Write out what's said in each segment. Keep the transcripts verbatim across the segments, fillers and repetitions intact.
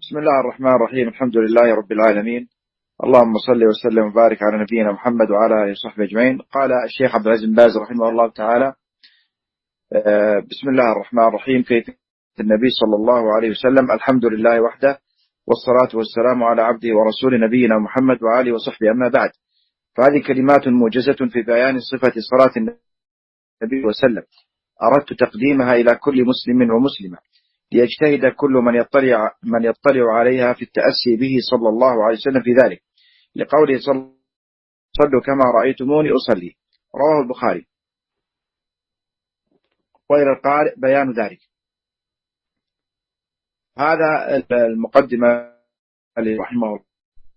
بسم الله الرحمن الرحيم. الحمد لله رب العالمين، اللهم صل وسلم وبارك على نبينا محمد وعلى آله وصحبه أجمعين. قال الشيخ عبد العزيز بن باز رحمه الله تعالى: بسم الله الرحمن الرحيم. كيف النبي صلى الله عليه وسلم. الحمد لله وحده، والصلاة والسلام على عبده ورسول نبينا محمد وعلى آله وصحبه. أما بعد، فهذه كلمات موجزة في بيان صفة صلاة النبي وسلم، أردت تقديمها إلى كل مسلم ومسلمة ليجتهد كل من يطلع من يطلع عليها في التأسي به صلى الله عليه وسلم في ذلك، لقوله صلوا كما رأيتموني أصلي، رواه البخاري. وإلى القارئ بيان ذلك. هذا المقدمة رحمه الله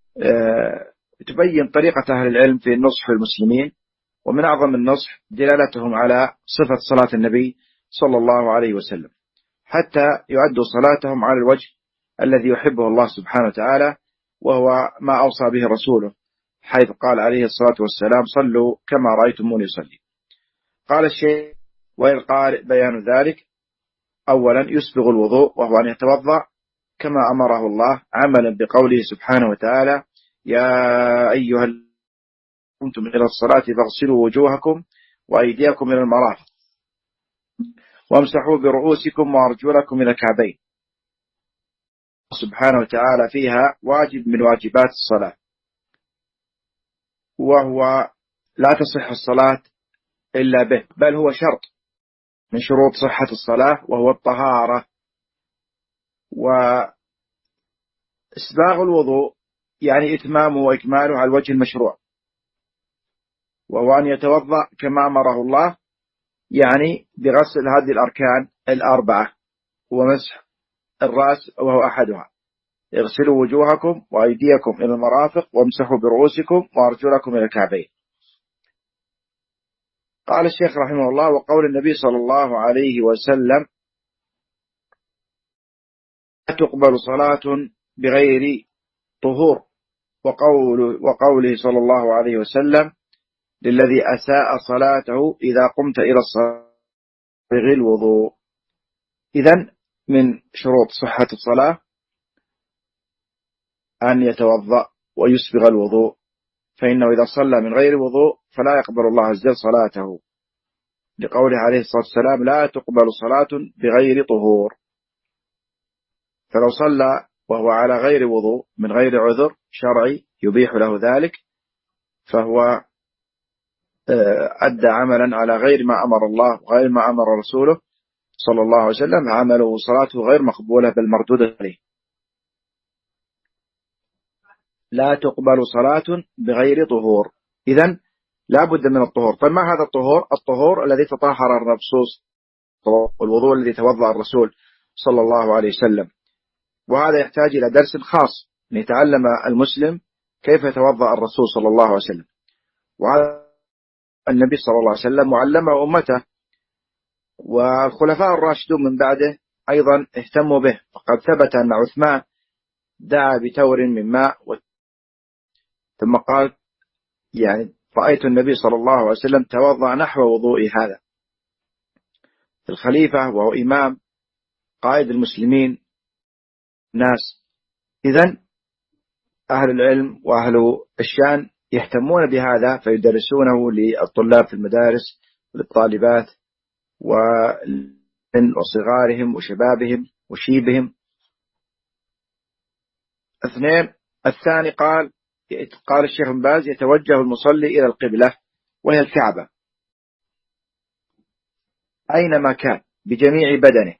تبين طريقة أهل العلم في النصح للمسلمين، ومن أعظم النصح دلالتهم على صفة صلاة النبي صلى الله عليه وسلم، حتى يعدوا صلاتهم على الوجه الذي يحبه الله سبحانه وتعالى، وهو ما أوصى به رسوله، حيث قال عليه الصلاة والسلام: صلوا كما رأيتموني يصلي. قال الشيخ: والقارئ بيان ذلك. أولا، يسبغ الوضوء، وهو أن يتوضأ كما أمره الله، عملا بقوله سبحانه وتعالى: يا أيها الذين قمتم إلى الصلاة فاغسلوا وجوهكم وأيديكم إلى المرافق وامسحوا برؤوسكم وأرجلكم إلى الكعبين. سبحانه وتعالى فيها واجب من واجبات الصلاة، وهو لا تصح الصلاة إلا به، بل هو شرط من شروط صحة الصلاة، وهو الطهارة. وإسباغ الوضوء يعني إتمامه وإكماله على الوجه المشروع، وهو أن يتوضأ كما أمره الله، يعني بغسل هذه الأركان الأربعة، ومسح الرأس وهو أحدها. اغسلوا وجوهكم وأيديكم إلى المرافق وامسحوا برؤوسكم وأرجلكم إلى الكعبين. قال الشيخ رحمه الله: وقول النبي صلى الله عليه وسلم: لا تقبل صلاة بغير طهور، وقول وقوله صلى الله عليه وسلم: للذي أساء صلاته إذا قمت إلى الصلاة بغير الوضوء. إذن من شروط صحة الصلاة أن يتوضأ ويسبغ الوضوء، فإنه إذا صلى من غير وضوء فلا يقبل الله عز وجل صلاته، لقوله عليه الصلاة والسلام: لا تقبل صلاة بغير طهور. فلو صلى وهو على غير وضوء من غير عذر شرعي يبيح له ذلك، فهو أدى عملا على غير ما أمر الله وغير ما أمر رسوله صلى الله عليه وسلم، عمله وصلاته غير مقبولة بل مردودة عليه. لا تقبل صلاة بغير طهور، إذن لا بد من الطهور. طيب ما هذا الطهور؟ الطهور الذي تطهر الرسول، والوضوء الذي توضأ الرسول صلى الله عليه وسلم. وهذا يحتاج إلى درس خاص ليتعلم المسلم كيف يتوضأ الرسول صلى الله عليه وسلم، وهذا النبي صلى الله عليه وسلم وعلمه أمته، والخلفاء الراشدون من بعده أيضا اهتموا به. فقد ثبت أن عثمان دعا بتور من ماء، ثم قال: يعني رأيت النبي صلى الله عليه وسلم توضأ نحو وضوء هذا. الخليفة وهو إمام قائد المسلمين ناس. إذن أهل العلم وأهل الشان يهتمون بهذا، فيدرسونه للطلاب في المدارس للطالبات وصغارهم وشبابهم وشيبهم. اثنين، الثاني قال قال الشيخ بن باز: يتوجه المصلي إلى القبلة وهي الكعبة أينما كان بجميع بدنه،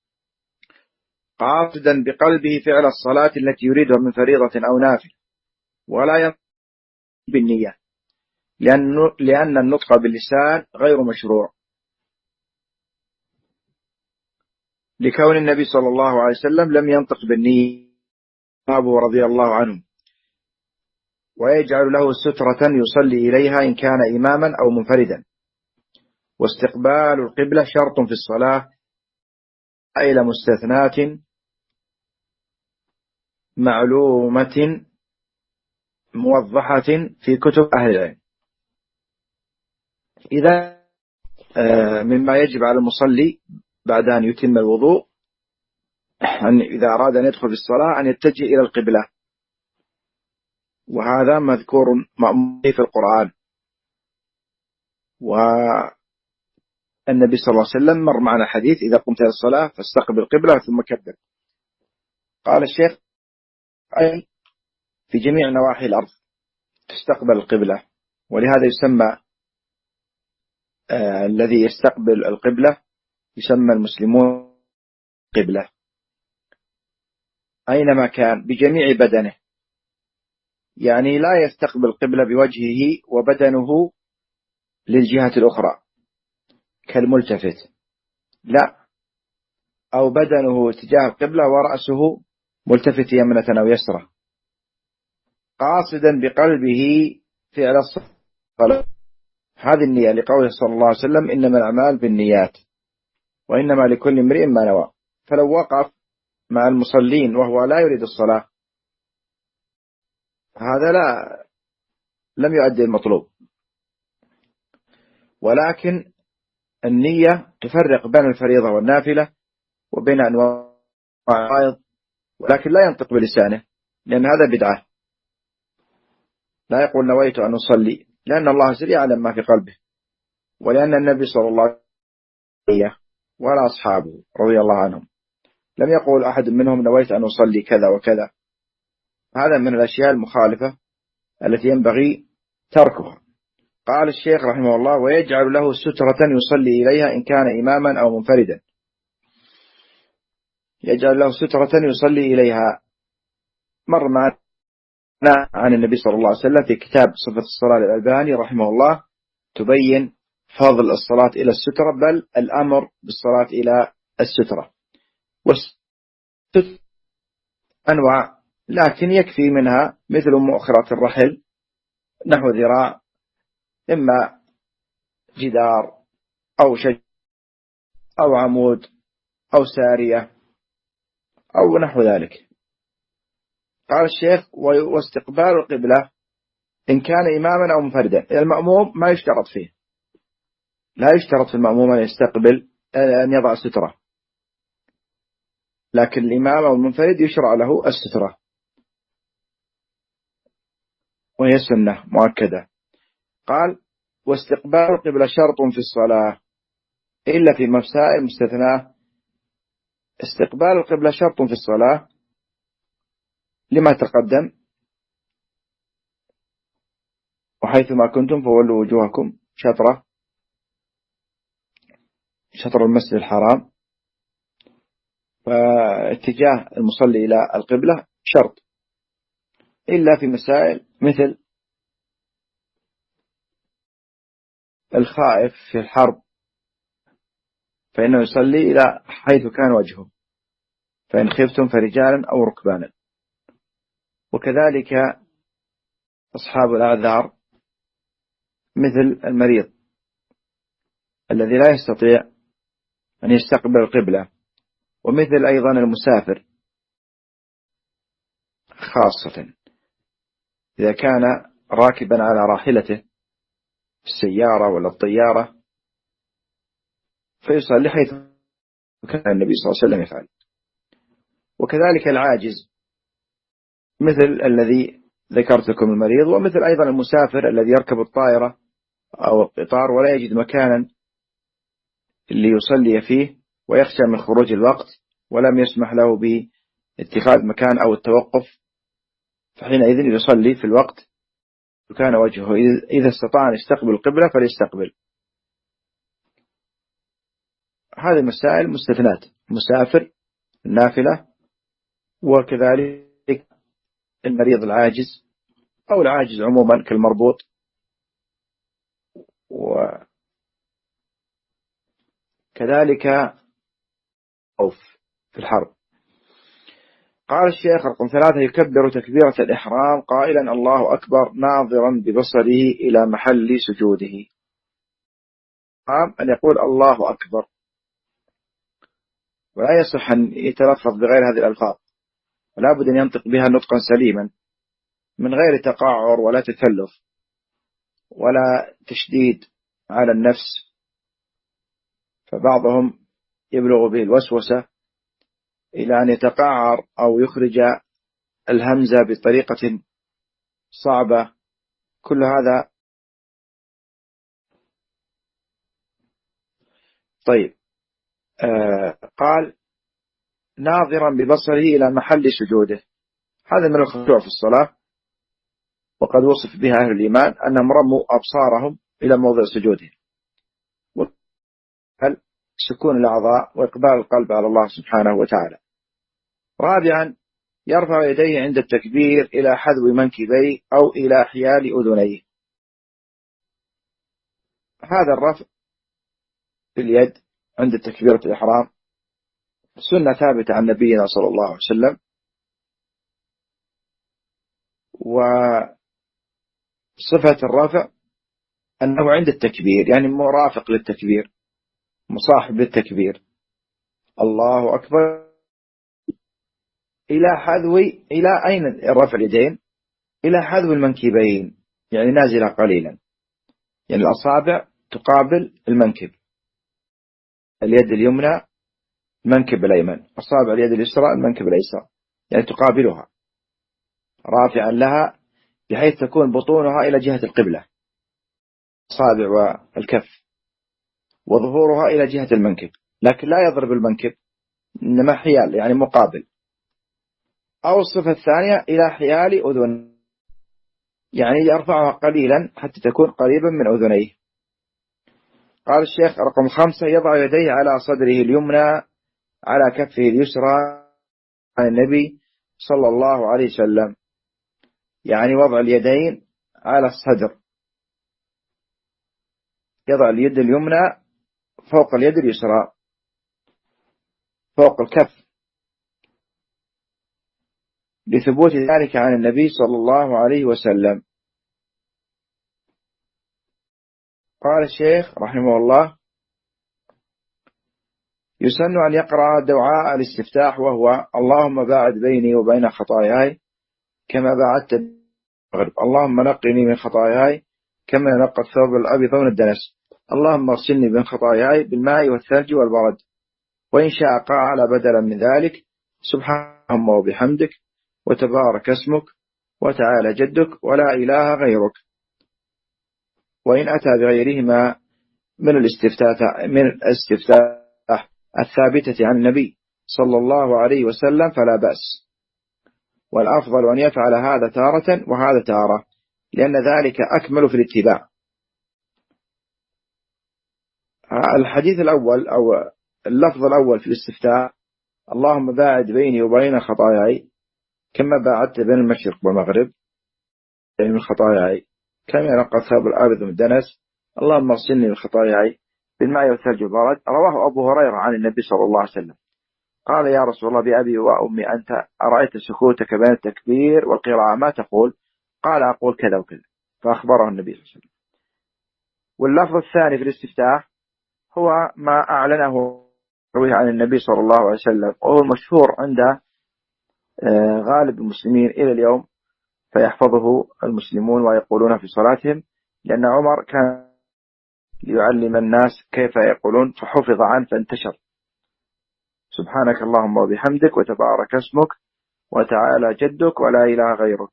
قاصدا بقلبه فعل الصلاة التي يريدها من فريضة أو نافل، ولا ينطق بالنية، لأن النطق باللسان غير مشروع، لكون النبي صلى الله عليه وسلم لم ينطق بالنية أبو رضي الله عنه، ويجعل له سترة يصلي إليها إن كان إماما أو منفردا. واستقبال القبلة شرط في الصلاة إلى مستثنات معلومة موضحة في كتب أهل العلم. إذا مما يجب على المصلي بعد أن يتم الوضوء أن إذا أراد أن يدخل في الصلاة أن يتجه إلى القبلة، وهذا مذكور مأمور في القرآن. والنبي صلى الله عليه وسلم مر معنا حديث: إذا قمت إلى الصلاة فاستقبل القبلة ثم كبر. قال الشيخ: أي في جميع نواحي الأرض تستقبل القبلة، ولهذا يسمى آه الذي يستقبل القبلة يسمى المسلمون قبلة، أينما كان بجميع بدنه، يعني لا يستقبل القبلة بوجهه وبدنه للجهة الأخرى كالملتفت، لا، أو بدنه اتجاه القبلة ورأسه ملتفت يمنة أو يسرى، قاصدا بقلبه فعل الصلاة. هذه النية، لقوله صلى الله عليه وسلم: إنما الأعمال بالنيات وإنما لكل امرئ ما نوى. فلو وقف مع المصلين وهو لا يريد الصلاة، هذا لا لم يؤدي المطلوب. ولكن النية تفرق بين الفريضة والنافلة وبين أنواع الفرائض، ولكن لا ينطق بلسانه، لأن هذا بدعة. لا يقول نويت أن أصلي، لأن الله سريع يعلم ما في قلبه، ولأن النبي صلى الله عليه وسلم ولا أصحابه رضي الله عنهم لم يقول أحد منهم نويت أن أصلي كذا وكذا. هذا من الأشياء المخالفة التي ينبغي تركها. قال الشيخ رحمه الله: ويجعل له سترة يصلي إليها إن كان إماما أو منفردا. يجعل له سترة يصلي إليها، مر معنا عن النبي صلى الله عليه وسلم في كتاب صفة الصلاة للألباني رحمه الله تبين فضل الصلاة إلى السترة، بل الأمر بالصلاة إلى السترة. والسترة أنواع، لكن يكفي منها مثل مؤخرة الرحل نحو ذراع، إما جدار أو شجر أو عمود أو سارية أو نحو ذلك. قال الشيخ: واستقبال القبلة إن كان إماما أو منفردا. المأموم ما يشترط فيه، لا يشترط في المأموم أن يستقبل أن يضع سترة، لكن الإمام أو المنفرد يشرع له السترة، وهي سنة مؤكدة. قال: واستقبال القبلة شرط في الصلاة إلا في مسائل مستثناة. استقبال القبلة شرط في الصلاة لما تقدم: وحيثما كنتم فولوا وجوهكم شطرة، شطر المسجد الحرام، فاتجاه المصلي إلى القبلة شرط، إلا في مسائل مثل الخائف في الحرب فإنه يصلي إلى حيث كان وجهه، فإن خفتم فرجالا أو ركبانا. وكذلك أصحاب الأعذار مثل المريض الذي لا يستطيع أن يستقبل القبلة، ومثل أيضا المسافر، خاصة إذا كان راكبا على راحلته في السيارة ولا الطيارة فيصلي حيث كان النبي صلى الله عليه وسلم يفعل. وكذلك العاجز مثل الذي ذكرت لكم المريض، ومثل أيضا المسافر الذي يركب الطائرة أو القطار ولا يجد مكانا اللي يصلي فيه ويخشى من خروج الوقت ولم يسمح له باتخاذ مكان أو التوقف، فحينئذ يصلي في الوقت وكان وجهه. إذا استطاع أن يستقبل القبلة فليستقبل. هذه مسائل مستثنات: مسافر، النافلة، وكذلك المريض العاجز أو العاجز عموما كالمربوط. وكذلك خوف في الحرب. قال الشيخ رقم ثلاثة: يكبر تكبيرة الإحرام قائلا الله أكبر ناظرا ببصره إلى محل سجوده. أن يقول الله أكبر، ولا يصح أن يتلفظ بغير هذه الألفاظ، ولا بد أن ينطق بها نطقا سليما من غير تقعر ولا تكلف ولا تشديد على النفس، فبعضهم يبلغ به الوسوسة إلى أن يتقعر أو يخرج الهمزة بطريقة صعبة، كل هذا. طيب آه قال ناظرا ببصره إلى محل سجوده، هذا من الخشوع في الصلاة، وقد وصف بها أهل الإيمان أنهم رموا أبصارهم إلى موضع سجودهم، سكون الأعضاء وإقبال القلب على الله سبحانه وتعالى. رابعا يرفع يديه عند التكبير إلى حذو منكبيه أو إلى حيال أذنيه. هذا الرفع في اليد عند تكبيرة الإحرام سنة ثابتة عن نبينا صلى الله عليه وسلم، وصفة الرفع أنه عند التكبير، يعني مرافق للتكبير، مصاحب للتكبير، الله أكبر، إلى حذو، إلى أين الرفع اليدين؟ إلى حذو المنكبين، يعني نازلة قليلا، يعني الأصابع تقابل المنكب، اليد اليمنى المنكب الأيمن، أصابع اليد اليسرى المنكب الأيسر، يعني تقابلها، رافعا لها بحيث تكون بطونها إلى جهة القبلة، الأصابع والكف، وظهورها إلى جهة المنكب، لكن لا يضرب المنكب، إنما حيال يعني مقابل. أو الصفة الثانية إلى حيال أذن، يعني يرفعها قليلا حتى تكون قريبا من أذنيه. قال الشيخ رقم خمسة يضع يديه على صدره اليمنى على كفه اليسرى عن النبي صلى الله عليه وسلم، يعني وضع اليدين على الصدر، يضع اليد اليمنى فوق اليد اليسرى فوق الكف، لثبوت ذلك عن النبي صلى الله عليه وسلم. قال الشيخ رحمه الله يسن أن يقرأ دعاء الاستفتاح، وهو اللهم باعد بيني وبين خطاياي كما باعدت المغرب، اللهم نقني من خطاياي كما ينقى الثوب الأبيض من الدنس، اللهم اغسلني من خطاياي بالماء والثلج والبرد، وإن شاء قال بدلا من ذلك سبحانه وبحمدك وتبارك اسمك وتعالى جدك ولا إله غيرك. وإن أتى بغيرهما من الاستفتاح من الاستفتاح الثابتة عن النبي صلى الله عليه وسلم فلا بأس، والأفضل أن يفعل هذا تارة وهذا تارة، لأن ذلك أكمل في الاتباع. الحديث الأول أو اللفظ الأول في الاستفتاح اللهم باعد بيني وبين خطاياي كما باعدت بين المشرق والمغرب، يعني من خطاياي كما ينقى الثوب الأبيض من الدنس، اللهم اغسلني من خطاياي بالماء والثلج والبرد. رواه أبو هريرة عن النبي صلى الله عليه وسلم قال يا رسول الله بأبي وأمي أنت أرأيت سكوتك بين التكبير والقراءة ما تقول؟ قال أقول كذا وكذا، فأخبره النبي صلى الله عليه وسلم. واللفظ الثاني في الاستفتاح هو ما أعلنه عن النبي صلى الله عليه وسلم، وهو المشهور عند غالب المسلمين إلى اليوم، فيحفظه المسلمون ويقولون في صلاتهم، لأن عمر كان ليعلم الناس كيف يقولون فحفظ عنه فانتشر، سبحانك اللهم وبحمدك وتبارك اسمك وتعالى جدك ولا إله غيرك.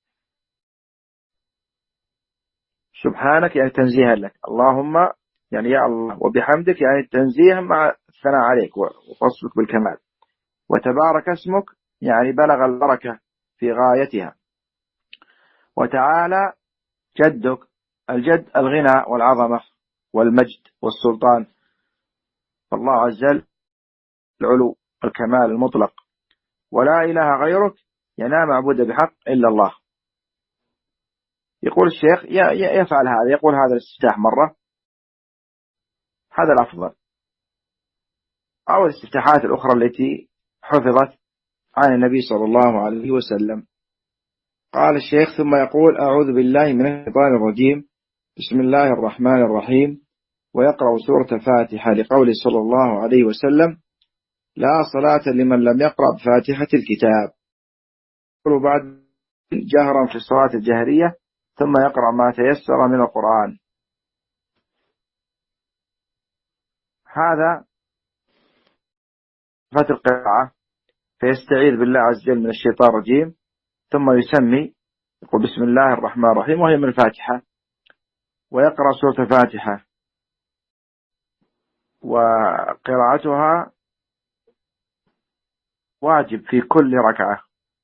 سبحانك يعني تنزيها لك، اللهم يعني يا الله، وبحمدك يعني التنزيه مع الثناء عليك ووصفك بالكمال، وتبارك اسمك يعني بلغ البركة في غايتها، وتعالى جدك، الجد الغنى والعظمة والمجد والسلطان، فالله عز وجل العلو الكمال المطلق، ولا إله غيرك يعني لا معبود بحق إلا الله. يقول الشيخ يفعل هذا، يقول هذا الاستفتاح مرة، هذا الأفضل، أو الاستفتاحات الأخرى التي حفظت عن النبي صلى الله عليه وسلم. قال الشيخ ثم يقول أعوذ بالله من الشيطان الرجيم بسم الله الرحمن الرحيم، ويقرأ سورة الفاتحة لقوله صلى الله عليه وسلم لا صلاة لمن لم يقرأ بفاتحة الكتاب، يقول بعد جهرا في الصلاة الجهرية ثم يقرأ ما تيسر من القرآن. هذا صفة القراءة فيستعيذ بالله عز وجل من الشيطان الرجيم، ثم يسمي يقول بسم الله الرحمن الرحيم، وهي من الفاتحة، ويقرأ سورة الفاتحة، وقراءتها واجب في كل ركعة،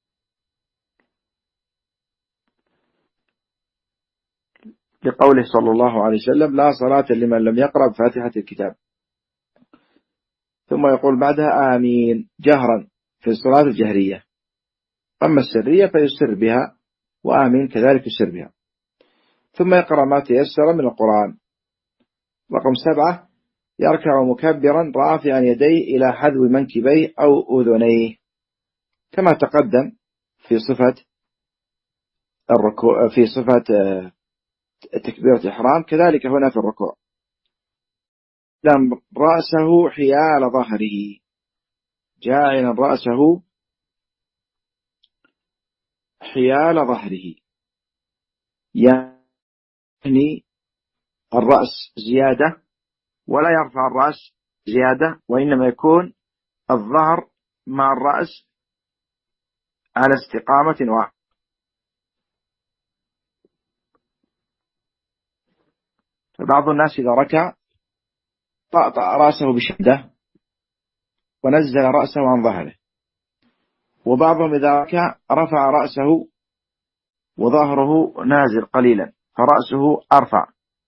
لقوله صلى الله عليه وسلم لا صلاة لمن لم يقرأ بفاتحة الكتاب. ثم يقول بعدها آمين جهرا في الصلاة الجهرية، أما السرية فيسر بها، وآمين كذلك يسر بها. ثم يقرأ ما تيسر من القرآن. رقم سبعة، يركع مكبرا رافعا يديه إلى حذو منكبيه أو أذنيه، كما تقدم في صفة الركوع، في صفة تكبيرة الإحرام، كذلك هنا في الركوع. لم رأسه حيال ظهره، جاعلا رأسه حيال ظهره، يعني الرأس زيادة، ولا يرفع الرأس زيادة، وإنما يكون الظهر مع الرأس على استقامة واحدة. فبعض الناس إذا ركع طأطأ رأسه بشدة ونزل رأسه عن ظهره، وبعضهم إذا ركع رفع رأسه وظهره نازل قليلا فرأسه أرفع.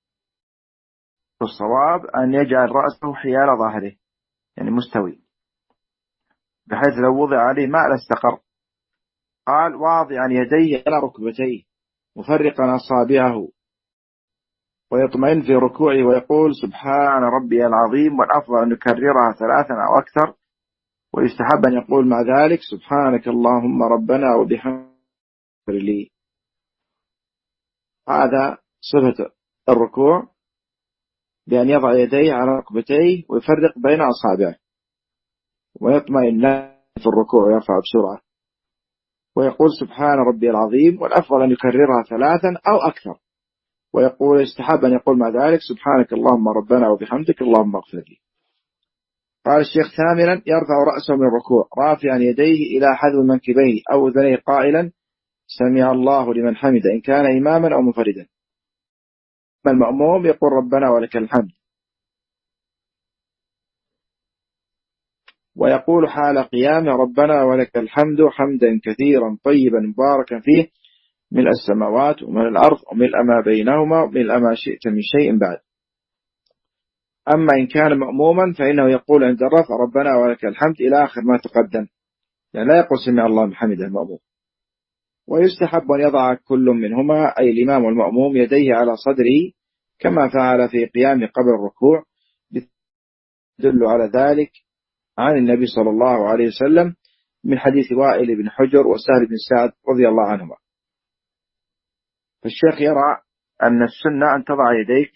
الصواب أن يجعل رأسه حيال ظهره، يعني مستوي، بحيث لو وضع عليه ماء لاستقر. قال واضعا يديه على ركبتيه مفرقا أصابعه، ويطمئن في ركوعه ويقول سبحان ربي العظيم، والأفضل أن يكررها ثلاثا أو أكثر، ويستحب أن يقول مع ذلك سبحانك اللهم ربنا وبحمدك لي. هذا صفة الركوع، بأن يضع يديه على ركبتيه ويفرق بين أصابعه، ويطمئن في الركوع ويرفع بسرعة، ويقول سبحان ربي العظيم، والأفضل أن يكررها ثلاثا أو أكثر، ويقول يستحب أن يقول مع ذلك سبحانك اللهم ربنا وبحمدك اللهم اغفر لي. قال الشيخ ثامنا، يرفع رأسه من الركوع رافعا يديه إلى حذو منكبيه أو أذنيه قائلا سمع الله لمن حمده، إن كان إماما أو منفردا. المأموم يقول ربنا ولك الحمد، ويقول حال قيامه ربنا ولك الحمد حمدا كثيرا طيبا مباركا فيه، ملء السماوات وملء الأرض وملء ما بينهما وملء ما شئت من شيء بعد. أما إن كان مأموما فإنه يقول عند الرفع ربنا ولك الحمد إلى آخر ما تقدم، يعني لا يقول سمع الله لمن حمده المأموم. ويستحب أن يضع كل منهما أي الإمام والمأموم يديه على صدره كما فعل في قيام قبل الركوع، يدل على ذلك عن النبي صلى الله عليه وسلم من حديث وائل بن حجر وسهل بن سعد رضي الله عنهما. فالشيخ يرى أن السنة أن تضع يديك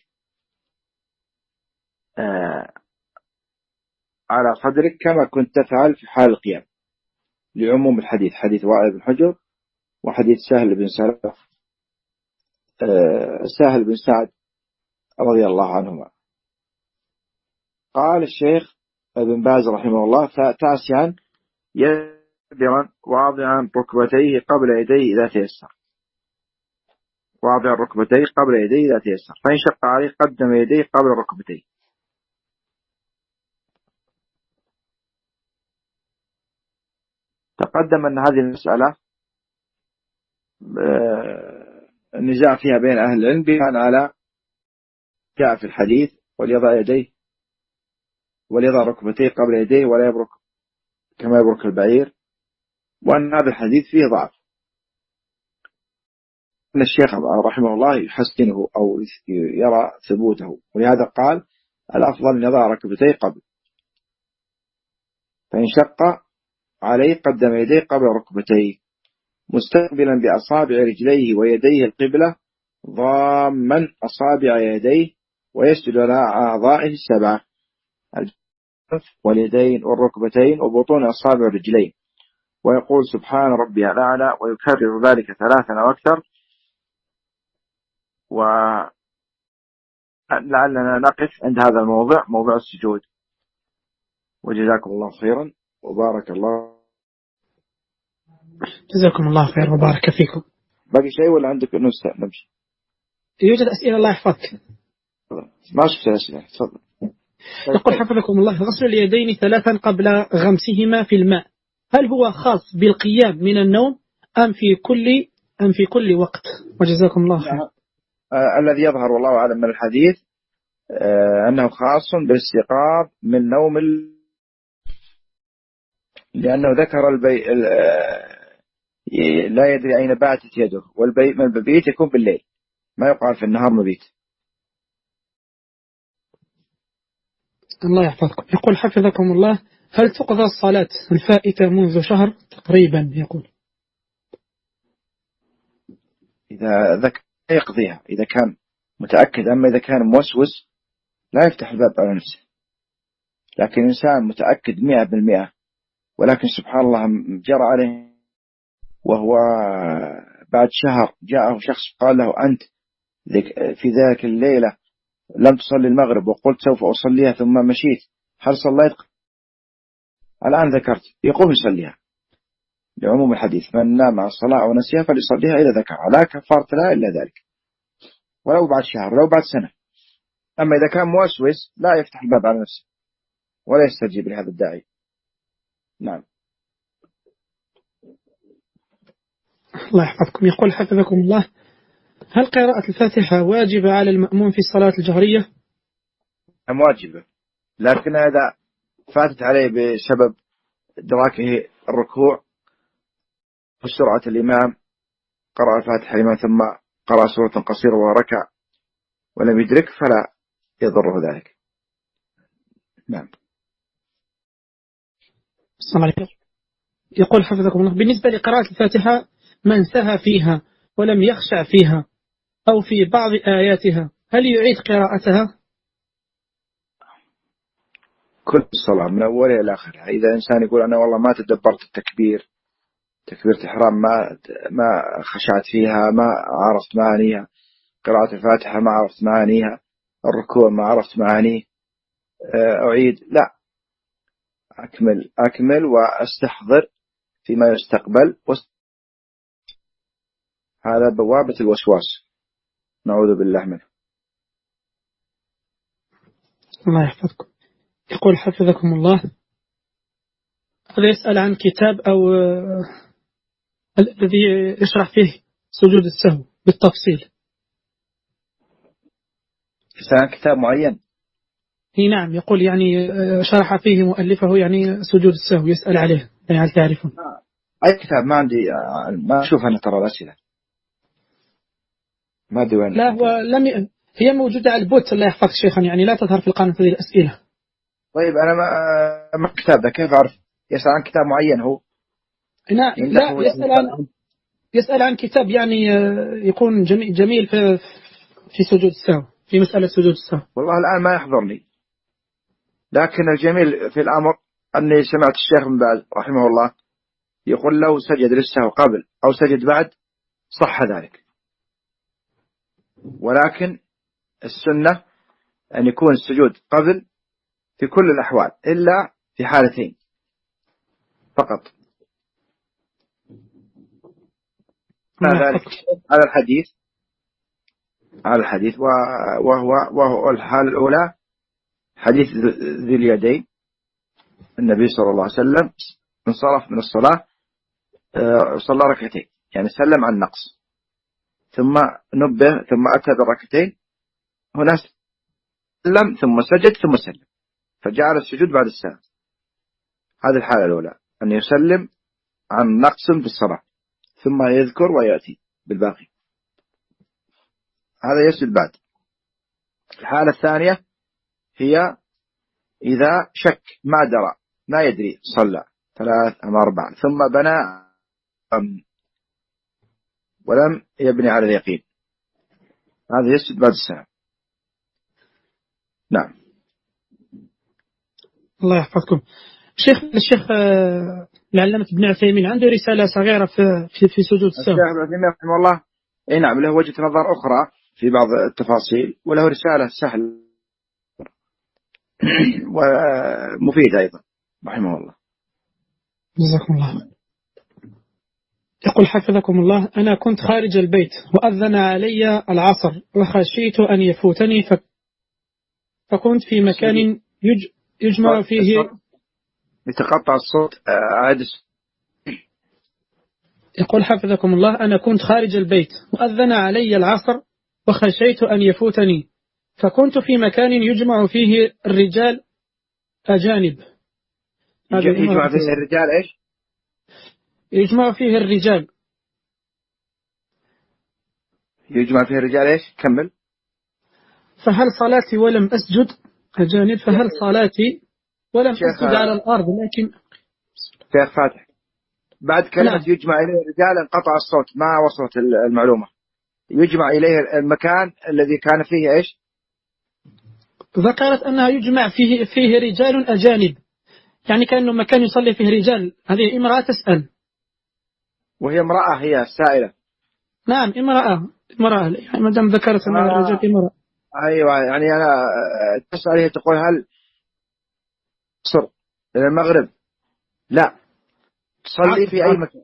آه على صدرك كما كنت تفعل في حال القيام، لعموم الحديث، حديث وائل بن حجر وحديث سهل بن سعد آه سهل بن سعد رضي الله عنهما. قال الشيخ ابن باز رحمه الله تاسعا، يكبرا واضعا ركبتيه قبل يديه إذا تيسر، واضع ركبتيه قبل يديه إذا تيسر، فإن شق عليه قدم يديه قبل ركبتيه. تقدم أن هذه المسألة النزاع فيها بين أهل العلم بناء على جاء في الحديث وليضع يديه وليضع ركبتيه قبل يديه ولا يبرك كما يبرك البعير، وأن هذا الحديث فيه ضعف، أن الشيخ رحمه الله يحسنه أو يرى ثبوته، ولهذا قال الأفضل أن يضع ركبتيه قبل، فإن شق عليه قدم يديه قبل ركبتيه مستقبلا بأصابع رجليه ويديه القبلة، ضاما أصابع يديه، ويسجد على أعضائه السبعة، الجنف واليدين والركبتين وبطون أصابع الرجلين، ويقول سبحان ربي الأعلى، ويكرر ذلك ثلاثا أو أكثر. ولعلنا نقف عند هذا الموضوع، موضوع السجود، وجزاكم الله خيرا وبارك الله. جزاكم الله خير وبارك فيكم. باقي شيء ولا عندك نسخة نمشي؟ يوجد أسئلة الله يحفظك. ما شفت أسئلة، تفضل. يقول حفظكم الله: غسل اليدين ثلاثا قبل غمسهما في الماء، هل هو خاص بالقيام من النوم أم في كل أم في كل وقت؟ وجزاكم الله خير. آه الذي يظهر والله أعلم من الحديث آه أنه خاص بالاستيقاظ من نوم ال... لأنه ذكر البي... ال... آه لا يدري أين باتت يده، والمبيت يكون بالليل، ما يقال في النهار مبيت. الله يحفظكم. يقول حفظكم الله: هل تقضى الصلاة الفائتة منذ شهر تقريبا؟ يقول إذا ذكر يقضيها إذا كان متأكد، أما إذا كان موسوس لا يفتح الباب على نفسه. لكن إنسان متأكد مئة بالمئة ولكن سبحان الله جرى عليه وهو بعد شهر جاءه شخص قال له: أنت في ذلك الليلة لم تصلي المغرب وقلت سوف أصليها ثم مشيت، هل صليت؟ الآن ذكرت، يقوم يصليها لعموم الحديث: من نام عن الصلاة أو نسيها فليصليها إذا ذكرها، لا كفارة لها إلا ذلك، ولو بعد شهر ولو بعد سنة. أما إذا كان موسوس لا يفتح الباب على نفسه ولا يستجيب لهذا الداعي. نعم. الله يحفظكم. يقول حفظكم الله: هل قراءة الفاتحة واجبة على المأموم في الصلاة الجهرية؟ أم واجبة، لكن إذا فاتت عليه بسبب إدراكه الركوع وسرعة الإمام، قرأ الفاتحة الإمام ثم قرأ سورة قصيرة وركع ولم يدرك فلا يضره ذلك. نعم. السلام عليكم. يقول حفظكم الله: بالنسبة لقراءة الفاتحة من سهى فيها ولم يخشع فيها أو في بعض آياتها هل يعيد قراءتها؟ كل الصلاة من أولها إلى آخرها. إذا إنسان يقول أنا والله ما تدبرت التكبير، تكبيرة إحرام ما ما خشعت فيها، ما عرفت معانيها، قراءة الفاتحة ما عرفت معانيها، الركوع ما عرفت معانيه، أعيد؟ لا، أكمل أكمل وأستحضر فيما يستقبل. هذا بوابة الوسواس، نعوذ بالله منه. الله يحفظكم. يقول حفظكم الله: هذا يسأل عن كتاب أو الذي يشرح فيه سجود السهو بالتفصيل. يسأل كتاب معين؟ هي نعم، يقول يعني شرح فيه مؤلفه يعني سجود السهو، يسأل عليه، يعني هل تعرفون؟ أي كتاب؟ ما عندي، ما أشوف أنا ترى الأسئلة، ما أدري وين. لا، هو لم ي... هي موجودة على البوت. الله يحفظك شيخا، يعني لا تظهر في القناة هذه الأسئلة. طيب أنا ما ما كتاب ده كيف أعرف؟ يسأل عن كتاب معين هو؟ لا, لا يسأل عن يسأل عن كتاب يعني يكون جميل, جميل في في سجود السهو، في مسألة سجود السهو. والله الآن ما يحضرني، لكن الجميل في الأمر أني سمعت الشيخ بن باز رحمه الله يقول لو سجد للسهو قبل أو سجد بعد صح ذلك، ولكن السنة أن يكون السجود قبل في كل الأحوال إلا في حالتين فقط. على ذلك على الحديث على الحديث وهو وهو الحالة الأولى حديث ذي اليدين. النبي صلى الله عليه وسلم انصرف من الصلاة صلى ركعتين، يعني سلم عن نقص، ثم نبه ثم أتى بالركعتين، هنا سلم ثم سجد ثم سلم، فجعل السجود بعد السلام. هذه الحالة الأولى، أن يسلم عن نقص في الصلاة ثم يذكر ويأتي بالباقي، هذا يسجد بعد. الحالة الثانية هي إذا شك ما درى ما يدري صلى ثلاث أم أربع ثم بنى ولم يبني على اليقين، هذا يسجد بعد السلام. نعم. الله يحفظكم. شيخ الشيخ العلامة ابن عثيمين عنده رسالة صغيرة في في, في سجود السهو. الشيخ ابن عثيمين رحمه الله اي نعم له وجهة نظر أخرى في بعض التفاصيل، وله رسالة سهل ومفيدة أيضا رحمه الله. جزاكم الله. يقول حفظكم الله: أنا كنت خارج البيت وأذن علي العصر وخشيت أن يفوتني ف... فكنت في مكان يج... يجمع فيه. يتقطع الصوت. عاد. يقول حفظكم الله: أنا كنت خارج البيت وأذن علي العصر وخشيت أن يفوتني فكنت في مكان يجمع فيه الرجال أجانب. يجمع فيه الرجال إيش؟ يجمع فيه الرجال يجمع فيه الرجال إيش؟ كمل. فهل صلاتي ولم أسجد أجانب فهل صلاتي ولم أسجد على الأرض لكن شيخ فاتح بعد كلمة نعم. يجمع إليه الرجال انقطع الصوت ما وصلت المعلومة. يجمع إليه المكان الذي كان فيه إيش؟ ذكرت أنها يجمع فيه فيه رجال أجانب، يعني كأنه مكان يصلي فيه رجال. هذه امرأة تسأل، وهي امرأة هي السائلة. نعم امرأة امرأة يعني ما دام ذكرت أنها آه. الرجال امرأة. أيوة يعني أنا تسأل هي تقول هل صر إلى المغرب؟ لا، تصلي في أي مكان.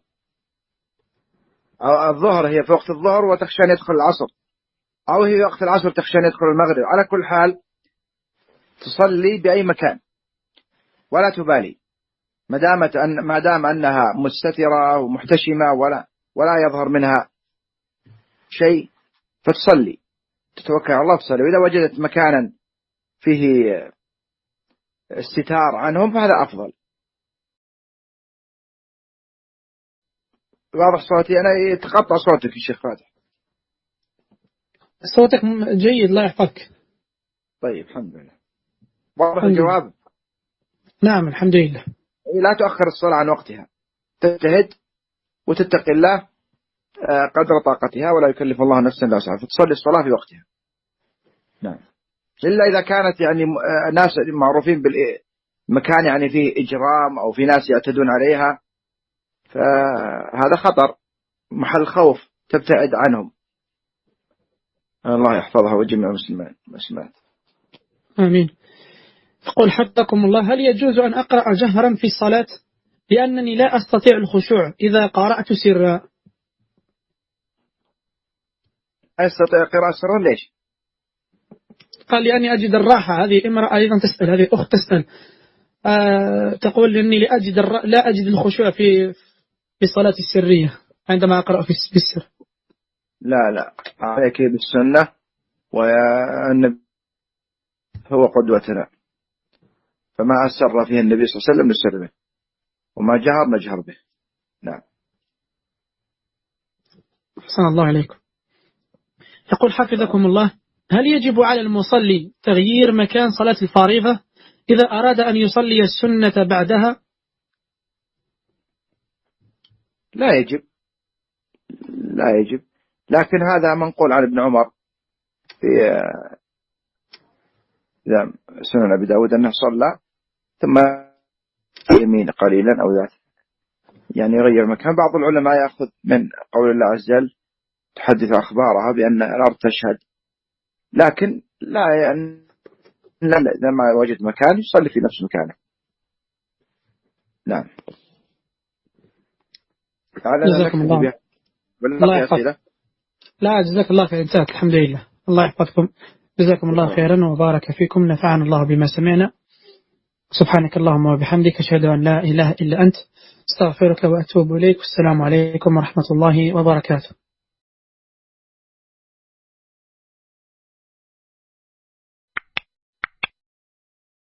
أو الظهر هي في وقت الظهر وتخشى أن يدخل العصر، أو هي في وقت العصر تخشى أن يدخل المغرب. على كل حال تصلي بأي مكان ولا تبالي ما دامت أن ما دام أنها مستترة ومحتشمة ولا ولا يظهر منها شيء، فتصلي تتوكل على الله تصلي. وإذا وجدت مكانا فيه استتار عنهم فهذا أفضل. واضح صوتي؟ أنا يتقطع صوتك يا شيخ فاتح. صوتك جيد الله يحفظك. طيب الحمد لله. واضح الجواب؟ نعم الحمد لله. لا تؤخر الصلاة عن وقتها، تجتهد وتتقي الله قدر طاقتها ولا يكلف الله نفسا إلا وسعها، فتصلي الصلاة في وقتها. نعم. إلا إذا كانت يعني ناس معروفين بالمكان يعني فيه إجرام أو في ناس يعتدون عليها، فهذا خطر محل خوف تبتعد عنهم. الله يحفظها وجميع المسلمات. آمين. يقول حفظكم الله: هل يجوز أن أقرأ جهرا في الصلاة لأنني لا أستطيع الخشوع إذا قرأت سرا؟ أستطيع قراءة سرا ليش؟ قال لأني أجد الراحة. هذه امرأة أيضا تسأل، هذه أخت تسأل آه تقول إني لا أجد الر... لا أجد الخشوع في في الصلاة السرية عندما أقرأ في السر. لا لا، عليك بالسنة والنبي هو قدوتنا، فما أسر فيه النبي صلى الله عليه وسلم نسر به، وما جهر نجهر به. نعم. أحسن الله عليكم. يقول حفظكم الله: هل يجب على المصلي تغيير مكان صلاة الفريضة إذا أراد أن يصلي السنة بعدها؟ لا يجب، لا يجب، لكن هذا منقول عن ابن عمر في سنن أبي داود أنه صلى ثم يمين قليلا أو ذات، يعني يغير مكان. بعض العلماء يأخذ من قول الله عز وجل تحدث أخبارها بأن الأرض تشهد، لكن لا يعني لا إذا ما وجد مكان يصلي في نفس مكانه. نعم. جزاكم الله. الله يحفظك. لا جزاك الله خير، انتهت الحمد لله. الله يحفظكم، جزاكم الله خيرا وبارك فيكم، نفعنا الله بما سمعنا. سبحانك اللهم وبحمدك، أشهد أن لا إله إلا أنت، استغفرك وأتوب إليك. والسلام عليكم ورحمة الله وبركاته.